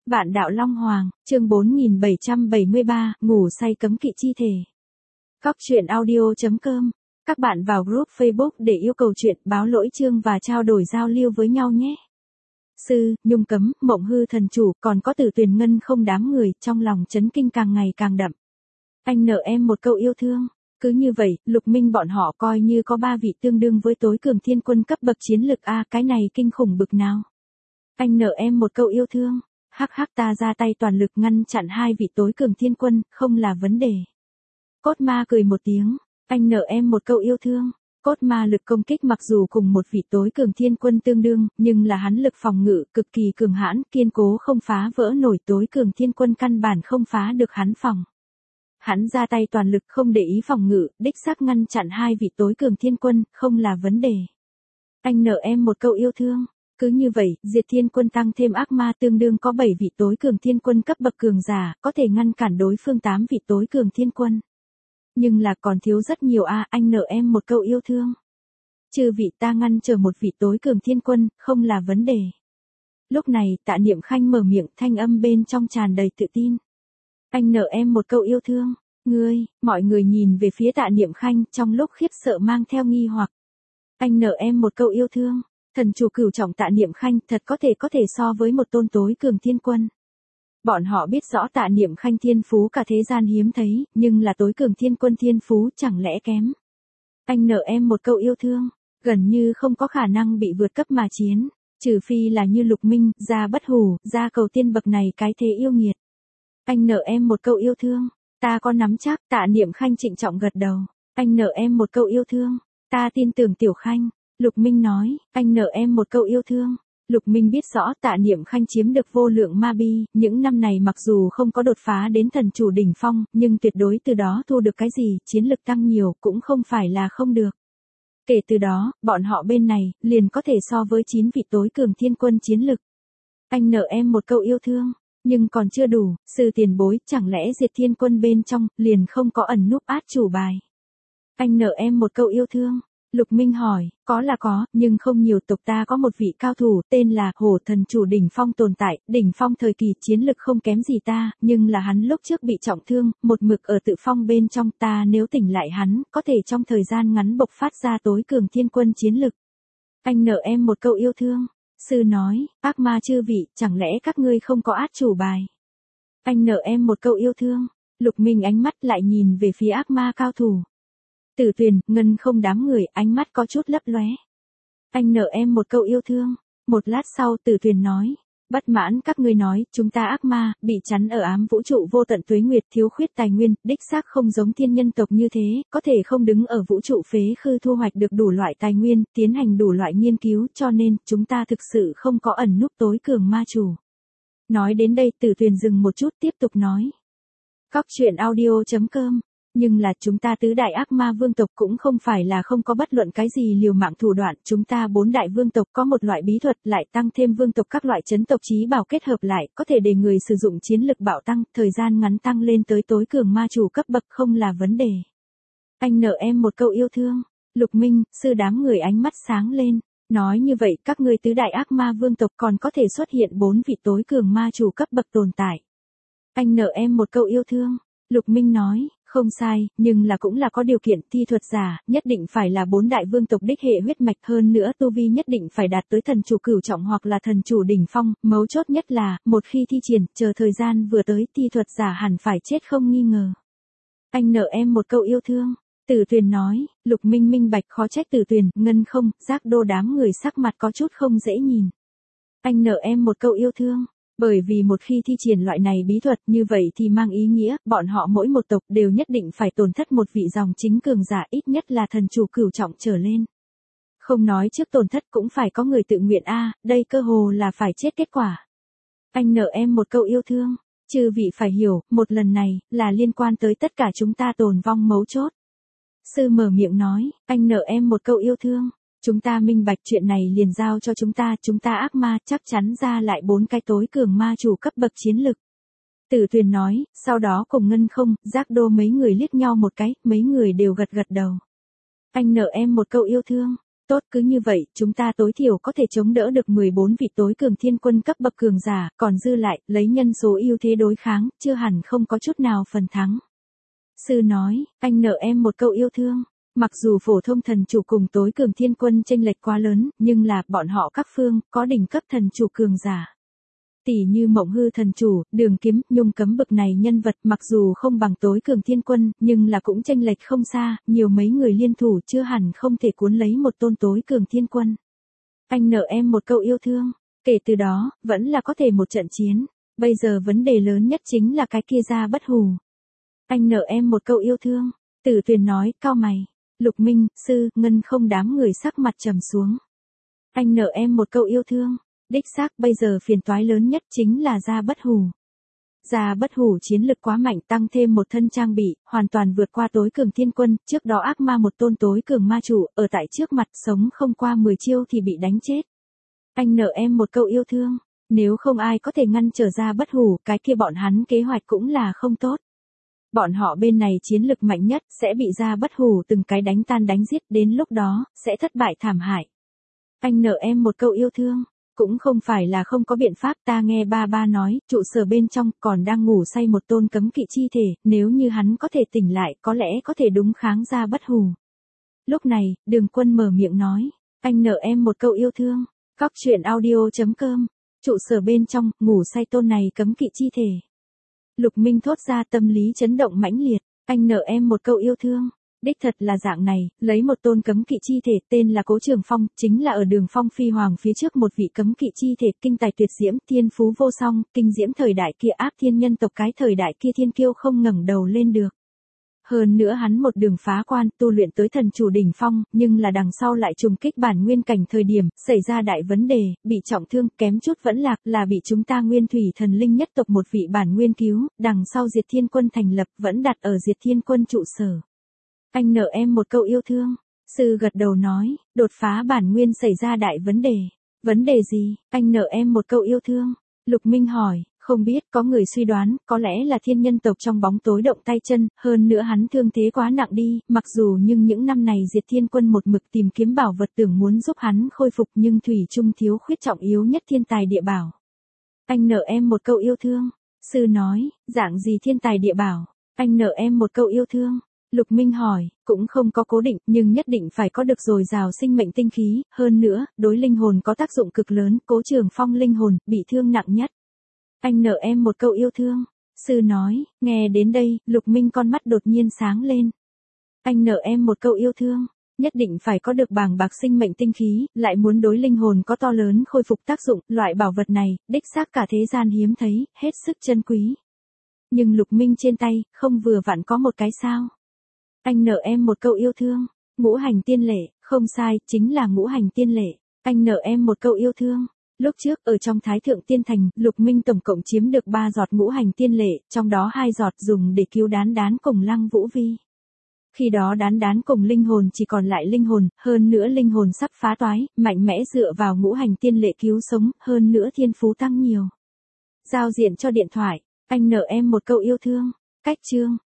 Vạn đạo Long Hoàng, chương 4773, ngủ say cấm kỵ chi thể. Góc truyện audio.com. Các bạn vào group Facebook để yêu cầu chuyện, báo lỗi chương và trao đổi giao lưu với nhau nhé. Sư, Nhung Cấm, Mộng Hư Thần Chủ, còn có Tử Tuyền Ngân không đám người, trong lòng chấn kinh càng ngày càng đậm. Anh nợ em một câu yêu thương. Cứ như vậy, Lục Minh bọn họ coi như có 3 vị tương đương với tối cường thiên quân cấp bậc chiến lực a, cái này kinh khủng bực nào. Anh nợ em một câu yêu thương. Hắc hắc, ta ra tay toàn lực ngăn chặn 2 vị tối cường thiên quân, không là vấn đề. Cốt ma cười một tiếng. Anh nợ em một câu yêu thương. Cốt ma lực công kích mặc dù cùng một vị tối cường thiên quân tương đương, nhưng là hắn lực phòng ngự cực kỳ cường hãn, kiên cố không phá vỡ nổi, tối cường thiên quân căn bản không phá được hắn phòng. Hắn ra tay toàn lực không để ý phòng ngự, đích xác ngăn chặn 2 vị tối cường thiên quân, không là vấn đề. Anh nợ em một câu yêu thương. Cứ như vậy, Diệt Thiên Quân tăng thêm ác ma tương đương có 7 vị tối cường thiên quân cấp bậc cường giả, có thể ngăn cản đối phương 8 vị tối cường thiên quân. Nhưng là còn thiếu rất nhiều a, anh nợ em một câu yêu thương. Chư vị, ta ngăn chờ một vị tối cường thiên quân, không là vấn đề. Lúc này, Tạ Niệm Khanh mở miệng, thanh âm bên trong tràn đầy tự tin. Anh nợ em một câu yêu thương. Ngươi, mọi người nhìn về phía Tạ Niệm Khanh, trong lúc khiếp sợ mang theo nghi hoặc. Anh nợ em một câu yêu thương. Thần chủ cửu trọng Tạ Niệm Khanh thật có thể so với một tôn tối cường thiên quân. Bọn họ biết rõ Tạ Niệm Khanh thiên phú cả thế gian hiếm thấy, nhưng là tối cường thiên quân thiên phú chẳng lẽ kém. Anh nợ em một câu yêu thương, gần như không có khả năng bị vượt cấp mà chiến, trừ phi là như Lục Minh, Gia Bất Hủ, Gia Cầu Tiên bậc này cái thế yêu nghiệt. Anh nợ em một câu yêu thương, ta có nắm chắc. Tạ Niệm Khanh trịnh trọng gật đầu. Anh nợ em một câu yêu thương, ta tin tưởng Tiểu Khanh. Lục Minh nói, anh nợ em một câu yêu thương. Lục Minh biết rõ Tạ Niệm Khanh chiếm được vô lượng ma bi, những năm này mặc dù không có đột phá đến thần chủ đỉnh phong, nhưng tuyệt đối từ đó thu được cái gì, chiến lực tăng nhiều cũng không phải là không được. Kể từ đó, bọn họ bên này, liền có thể so với 9 vị tối cường thiên quân chiến lực. Anh nợ em một câu yêu thương, nhưng còn chưa đủ, sư tiền bối, chẳng lẽ Diệt Thiên Quân bên trong, liền không có ẩn núp át chủ bài. Anh nợ em một câu yêu thương. Lục Minh hỏi, có là có, nhưng không nhiều. Tộc ta có một vị cao thủ, tên là Hổ Thần Chủ đỉnh phong tồn tại, đỉnh phong thời kỳ chiến lực không kém gì ta, nhưng là hắn lúc trước bị trọng thương, một mực ở tự phong bên trong, ta nếu tỉnh lại hắn, có thể trong thời gian ngắn bộc phát ra tối cường thiên quân chiến lực. Anh nợ em một câu yêu thương. Sư nói, ác ma chư vị, chẳng lẽ các ngươi không có át chủ bài. Anh nợ em một câu yêu thương. Lục Minh ánh mắt lại nhìn về phía ác ma cao thủ. Tử Tuyền, Ngân không đám người, ánh mắt có chút lấp lóe. Anh nợ em một câu yêu thương. Một lát sau Tử Tuyền nói, bất mãn các ngươi nói, chúng ta ác ma, bị chắn ở ám vũ trụ vô tận tuế nguyệt, thiếu khuyết tài nguyên, đích xác không giống thiên nhân tộc như thế, có thể không đứng ở vũ trụ phế khư thu hoạch được đủ loại tài nguyên, tiến hành đủ loại nghiên cứu, cho nên, chúng ta thực sự không có ẩn núp tối cường ma chủ. Nói đến đây Tử Tuyền dừng một chút tiếp tục nói. Góc truyện audio.com. Nhưng là chúng ta tứ đại ác ma vương tộc cũng không phải là không có bất luận cái gì liều mạng thủ đoạn, chúng ta 4 đại vương tộc có một loại bí thuật, lại tăng thêm vương tộc các loại chấn tộc chí bảo kết hợp lại, có thể để người sử dụng chiến lực bạo tăng, thời gian ngắn tăng lên tới tối cường ma chủ cấp bậc không là vấn đề. Anh nợ em một câu yêu thương. Lục Minh, sư đám người ánh mắt sáng lên. Nói như vậy các ngươi tứ đại ác ma vương tộc còn có thể xuất hiện 4 vị tối cường ma chủ cấp bậc tồn tại. Anh nợ em một câu yêu thương. Lục Minh nói, không sai, nhưng là cũng là có điều kiện, thi thuật giả, nhất định phải là 4 đại vương tộc đích hệ huyết mạch, hơn nữa tu vi nhất định phải đạt tới thần chủ cửu trọng hoặc là thần chủ đỉnh phong, mấu chốt nhất là, một khi thi triển, chờ thời gian vừa tới, thi thuật giả hẳn phải chết không nghi ngờ. Anh nợ em một câu yêu thương. Tử Tuyền nói, Lục Minh minh bạch, khó trách Tử Tuyền, Ngân không, Giác Đô đám người sắc mặt có chút không dễ nhìn. Anh nợ em một câu yêu thương. Bởi vì một khi thi triển loại này bí thuật như vậy thì mang ý nghĩa, bọn họ mỗi một tộc đều nhất định phải tổn thất một vị dòng chính cường giả, ít nhất là thần chủ cửu trọng trở lên. Không nói trước tổn thất cũng phải có người tự nguyện a, đây cơ hồ là phải chết kết quả. Anh nợ em một câu yêu thương. Chư vị phải hiểu, một lần này, là liên quan tới tất cả chúng ta tồn vong mấu chốt. Sư mở miệng nói, anh nợ em một câu yêu thương. Chúng ta minh bạch, chuyện này liền giao cho chúng ta ác ma chắc chắn ra lại 4 cái tối cường ma chủ cấp bậc chiến lực. Tử Tuyền nói, sau đó cùng Ngân không, Giác Đô mấy người liếc nhau một cái, mấy người đều gật gật đầu. Anh nợ em một câu yêu thương. Tốt, cứ như vậy, chúng ta tối thiểu có thể chống đỡ được 14 vị tối cường thiên quân cấp bậc cường giả, còn dư lại, lấy nhân số ưu thế đối kháng, chưa hẳn không có chút nào phần thắng. Sư nói, anh nợ em một câu yêu thương. Mặc dù phổ thông thần chủ cùng tối cường thiên quân chênh lệch quá lớn, nhưng là, bọn họ các phương, có đỉnh cấp thần chủ cường giả. Tỷ như Mộng Hư thần chủ, Đường Kiếm, Nhung Cấm bực này nhân vật mặc dù không bằng tối cường thiên quân, nhưng là cũng chênh lệch không xa, nhiều mấy người liên thủ chưa hẳn không thể cuốn lấy một tôn tối cường thiên quân. Anh nợ em một câu yêu thương, kể từ đó, vẫn là có thể một trận chiến, bây giờ vấn đề lớn nhất chính là cái kia ra bất hù. Anh nợ em một câu yêu thương, Tử Tuyền nói, cao mày. Lục Minh, Sư, Ngân không đám người sắc mặt trầm xuống. Anh nợ em một câu yêu thương. Đích xác bây giờ phiền toái lớn nhất chính là Gia Bất Hủ. Gia Bất Hủ chiến lực quá mạnh tăng thêm một thân trang bị, hoàn toàn vượt qua tối cường thiên quân, trước đó ác ma một tôn tối cường ma chủ, ở tại trước mặt sống không qua 10 chiêu thì bị đánh chết. Anh nợ em một câu yêu thương, nếu không ai có thể ngăn trở Gia Bất Hủ, cái kia bọn hắn kế hoạch cũng là không tốt. Bọn họ bên này chiến lực mạnh nhất, sẽ bị Gia Bất Hủ từng cái đánh tan đánh giết, đến lúc đó, sẽ thất bại thảm hại. Anh nợ em một câu yêu thương. Cũng không phải là không có biện pháp, ta nghe ba nói, trụ sở bên trong còn đang ngủ say một tôn cấm kỵ chi thể, nếu như hắn có thể tỉnh lại, có lẽ có thể đúng kháng Gia Bất Hủ. Lúc này, Đường Quân mở miệng nói, anh nợ em một câu yêu thương. Cóc truyện audio.com, trụ sở bên trong, ngủ say tôn này cấm kỵ chi thể. Lục Minh thốt ra tâm lý chấn động mãnh liệt, anh nợ em một câu yêu thương. Đích thật là dạng này, lấy một tôn cấm kỵ chi thể tên là Cố Trường Phong, chính là ở Đường Phong Phi Hoàng phía trước một vị cấm kỵ chi thể kinh tài tuyệt diễm, thiên phú vô song, kinh diễm thời đại kia áp thiên nhân tộc cái thời đại kia thiên kiêu không ngẩng đầu lên được. Hơn nữa hắn một đường phá quan, tu luyện tới thần chủ đỉnh phong, nhưng là đằng sau lại trùng kích bản nguyên cảnh thời điểm, xảy ra đại vấn đề, bị trọng thương, kém chút vẫn lạc, là bị chúng ta Nguyên Thủy Thần Linh nhất tộc một vị bản nguyên cứu, đằng sau Diệt Thiên Quân thành lập, vẫn đặt ở Diệt Thiên Quân trụ sở. Anh nợ em một câu yêu thương. Sư gật đầu nói, đột phá bản nguyên xảy ra đại vấn đề. Vấn đề gì? Anh nợ em một câu yêu thương. Lục Minh hỏi, không biết, có người suy đoán, có lẽ là thiên nhân tộc trong bóng tối động tay chân, hơn nữa hắn thương thế quá nặng đi, mặc dù nhưng những năm này Diệt Thiên Quân một mực tìm kiếm bảo vật tưởng muốn giúp hắn khôi phục nhưng thủy chung thiếu khuyết trọng yếu nhất thiên tài địa bảo. Anh nợ em một câu yêu thương. Sư nói, dạng gì thiên tài địa bảo? Anh nợ em một câu yêu thương. Lục Minh hỏi, cũng không có cố định, nhưng nhất định phải có được dồi dào sinh mệnh tinh khí, hơn nữa, đối linh hồn có tác dụng cực lớn, Cố Trường Phong linh hồn, bị thương nặng nhất. Anh nợ em một câu yêu thương. Sư nói, nghe đến đây, Lục Minh con mắt đột nhiên sáng lên. Anh nợ em một câu yêu thương, nhất định phải có được bàng bạc sinh mệnh tinh khí, lại muốn đối linh hồn có to lớn khôi phục tác dụng, loại bảo vật này, đích xác cả thế gian hiếm thấy, hết sức chân quý. Nhưng Lục Minh trên tay, không vừa vặn có một cái sao. Anh nợ em một câu yêu thương. Ngũ hành tiên lệ, không sai, chính là ngũ hành tiên lệ. Anh nợ em một câu yêu thương. Lúc trước, ở trong Thái Thượng Tiên Thành, Lục Minh tổng cộng chiếm được 3 giọt ngũ hành tiên lệ, trong đó 2 giọt dùng để cứu Đán Đán cùng Lăng Vũ Vi. Khi đó Đán Đán cùng linh hồn chỉ còn lại linh hồn, hơn nữa linh hồn sắp phá toái, mạnh mẽ dựa vào ngũ hành tiên lệ cứu sống, hơn nữa thiên phú tăng nhiều. Giao diện cho điện thoại, anh nợ em một câu yêu thương. Cách chương.